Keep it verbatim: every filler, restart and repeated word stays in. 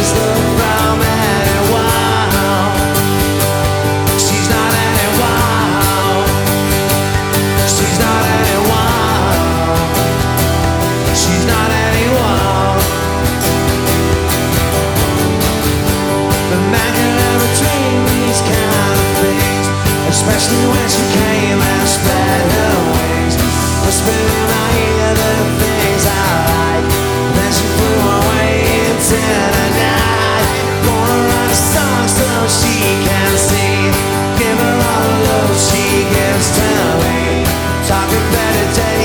look from anyone. She's not anyone. She's not anyone. She's not anyone. The man can never dream these kind of things, especially when she came and spread her wings, whispering in my ear the things I like. Then she flew away into the night. Gonna write a song so she can see. Give her all the love she gives to me. Talking better days.